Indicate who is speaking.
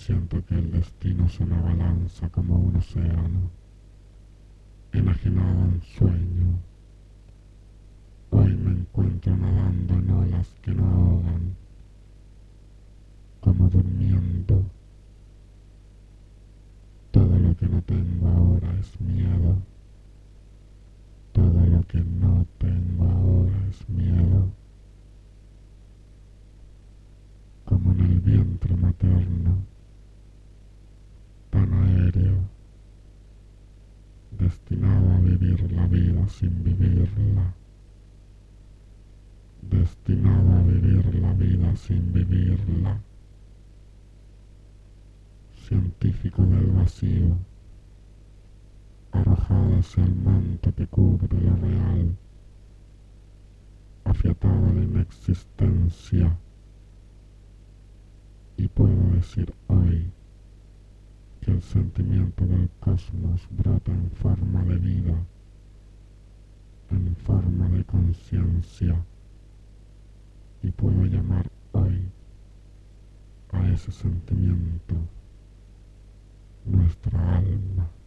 Speaker 1: siento que el destino se me abalanza como un océano, enajenado en sueño. Hoy me encuentro nadando en olas que no ahogan, como durmiendo. Todo lo que no tengo ahora es miedo. Todo lo que no tengo ahora es miedo. Como en el vientre materno, tan aéreo, destinado a vivir la vida sin vivirla. Destinado a vivir la vida sin vivirla. Científico del vacío, arrojado hacia el manto que cubre lo real, afiatado a la inexistencia. Y puedo decir hoy que el sentimiento del cosmos brota en forma de vida, en forma de conciencia, y puedo llamar hoy a ese sentimiento nuestra alma.